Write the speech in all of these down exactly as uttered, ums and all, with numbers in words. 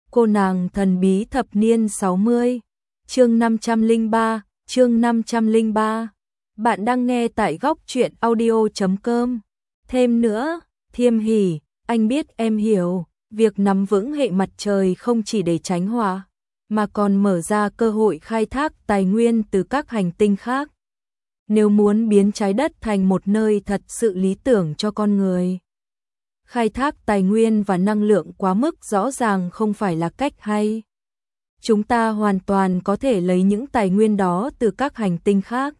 Cô nàng thần bí thập niên sáu mươi. Chương năm trăm lẻ ba, chương năm trăm lẻ ba. Bạn đang nghe tại góc truyện audio chấm com. Thêm nữa, Thiêm Hỷ, anh biết em hiểu, việc nắm vững hệ mặt trời không chỉ để tránh họa, mà còn mở ra cơ hội khai thác tài nguyên từ các hành tinh khác. Nếu muốn biến trái đất thành một nơi thật sự lý tưởng cho con người, khai thác tài nguyên và năng lượng quá mức rõ ràng không phải là cách hay. Chúng ta hoàn toàn có thể lấy những tài nguyên đó từ các hành tinh khác,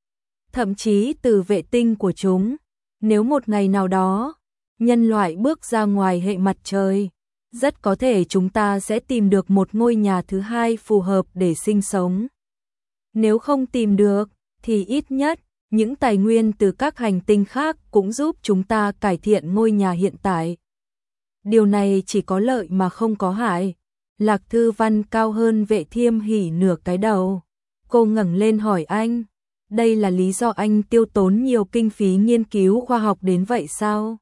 thậm chí từ vệ tinh của chúng. Nếu một ngày nào đó, nhân loại bước ra ngoài hệ mặt trời, rất có thể chúng ta sẽ tìm được một ngôi nhà thứ hai phù hợp để sinh sống. Nếu không tìm được, thì ít nhất, những tài nguyên từ các hành tinh khác cũng giúp chúng ta cải thiện ngôi nhà hiện tại. Điều này chỉ có lợi mà không có hại. Lạc Thư Văn cao hơn Vệ Thiêm Hỷ nửa cái đầu. Cô ngẩng lên hỏi anh, đây là lý do anh tiêu tốn nhiều kinh phí nghiên cứu khoa học đến vậy sao?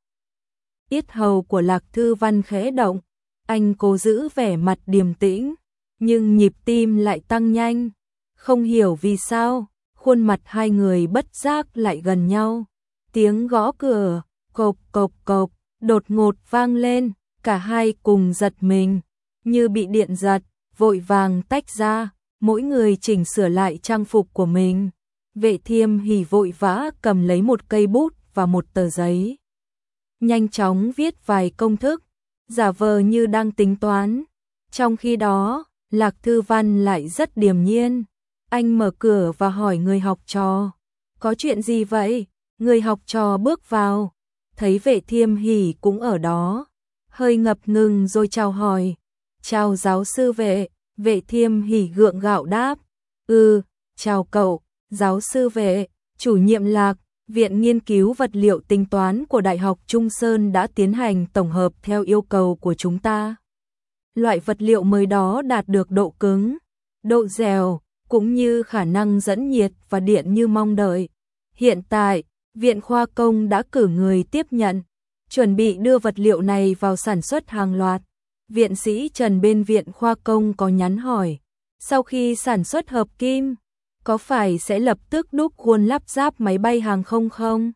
Yết hầu của Lạc Thư Văn khẽ động, anh cố giữ vẻ mặt điềm tĩnh, nhưng nhịp tim lại tăng nhanh. Không hiểu vì sao, khuôn mặt hai người bất giác lại gần nhau. Tiếng gõ cửa, cộp cộp cộp, đột ngột vang lên, cả hai cùng giật mình, như bị điện giật, vội vàng tách ra, mỗi người chỉnh sửa lại trang phục của mình. Vệ Thiêm Hỷ vội vã cầm lấy một cây bút và một tờ giấy, nhanh chóng viết vài công thức, giả vờ như đang tính toán. Trong khi đó, Lạc Thư Văn lại rất điềm nhiên. Anh mở cửa và hỏi người học trò, có chuyện gì vậy? Người học trò bước vào, thấy Vệ Thiêm Hỷ cũng ở đó, hơi ngập ngừng rồi chào hỏi. Chào giáo sư Vệ. Vệ Thiêm Hỷ gượng gạo đáp, ừ, chào cậu, giáo sư Vệ. Chủ nhiệm Lạc, Viện Nghiên cứu Vật liệu Tính toán của Đại học Trung Sơn đã tiến hành tổng hợp theo yêu cầu của chúng ta. Loại vật liệu mới đó đạt được độ cứng, độ dẻo, cũng như khả năng dẫn nhiệt và điện như mong đợi. Hiện tại, Viện Khoa Công đã cử người tiếp nhận, chuẩn bị đưa vật liệu này vào sản xuất hàng loạt. Viện sĩ Trần bên Viện Khoa Công có nhắn hỏi, sau khi sản xuất hợp kim, có phải sẽ lập tức đúc khuôn lắp ráp máy bay hàng không không?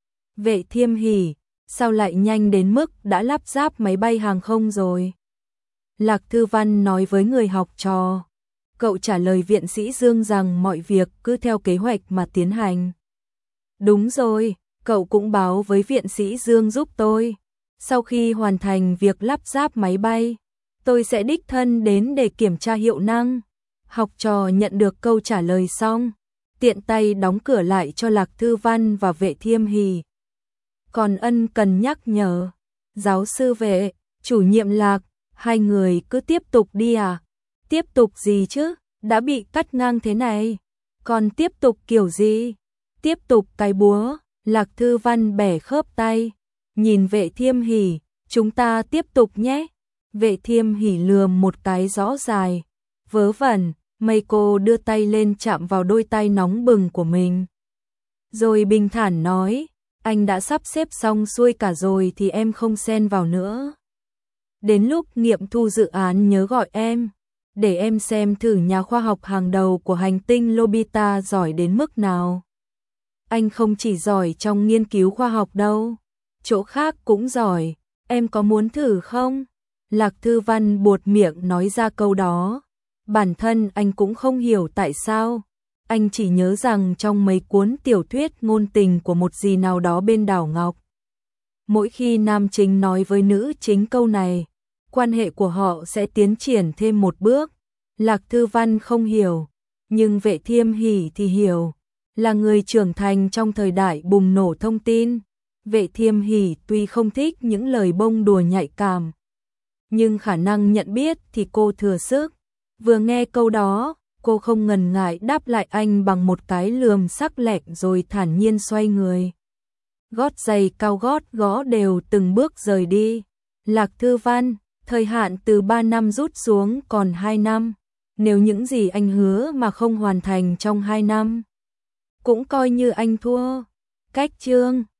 Vệ Thiêm Hỷ, sao lại nhanh đến mức đã lắp ráp máy bay hàng không rồi? Lạc Thư Văn nói với người học trò. Cậu trả lời viện sĩ Dương rằng mọi việc cứ theo kế hoạch mà tiến hành. Đúng rồi, cậu cũng báo với viện sĩ Dương giúp tôi. Sau khi hoàn thành việc lắp ráp máy bay, tôi sẽ đích thân đến để kiểm tra hiệu năng. Học trò nhận được câu trả lời xong, tiện tay đóng cửa lại cho Lạc Thư Văn và Vệ Thiêm Hỷ. Còn ân cần nhắc nhở, giáo sư Vệ, chủ nhiệm Lạc, hai người cứ tiếp tục đi à? Tiếp tục gì chứ, đã bị cắt ngang thế này, còn tiếp tục kiểu gì? Tiếp tục cái búa. Lạc Thư Văn bẻ khớp tay, nhìn Vệ Thiêm Hỷ, chúng ta tiếp tục nhé. Vệ Thiêm Hỷ lườm một cái rõ dài, vớ vẩn, mây cô đưa tay lên chạm vào đôi tay nóng bừng của mình. Rồi bình thản nói, anh đã sắp xếp xong xuôi cả rồi thì em không xen vào nữa. Đến lúc nghiệm thu dự án nhớ gọi em, để em xem thử nhà khoa học hàng đầu của hành tinh Lobita giỏi đến mức nào. Anh không chỉ giỏi trong nghiên cứu khoa học đâu, chỗ khác cũng giỏi, em có muốn thử không? Lạc Thư Văn buột miệng nói ra câu đó. Bản thân anh cũng không hiểu tại sao. Anh chỉ nhớ rằng trong mấy cuốn tiểu thuyết ngôn tình của một gì nào đó bên đảo Ngọc, mỗi khi nam chính nói với nữ chính câu này, quan hệ của họ sẽ tiến triển thêm một bước. Lạc Thư Văn không hiểu, nhưng Vệ Thiêm Hỷ thì hiểu. Là người trưởng thành trong thời đại bùng nổ thông tin, Vệ Thiêm Hỷ tuy không thích những lời bông đùa nhạy cảm, nhưng khả năng nhận biết thì cô thừa sức. Vừa nghe câu đó, cô không ngần ngại đáp lại anh bằng một cái lườm sắc lẹm rồi thản nhiên xoay người. Gót giày cao gót gõ đều từng bước rời đi. Lạc Thư Văn, thời hạn từ ba năm rút xuống còn hai năm. Nếu những gì anh hứa mà không hoàn thành trong hai năm, cũng coi như anh thua. Cách chương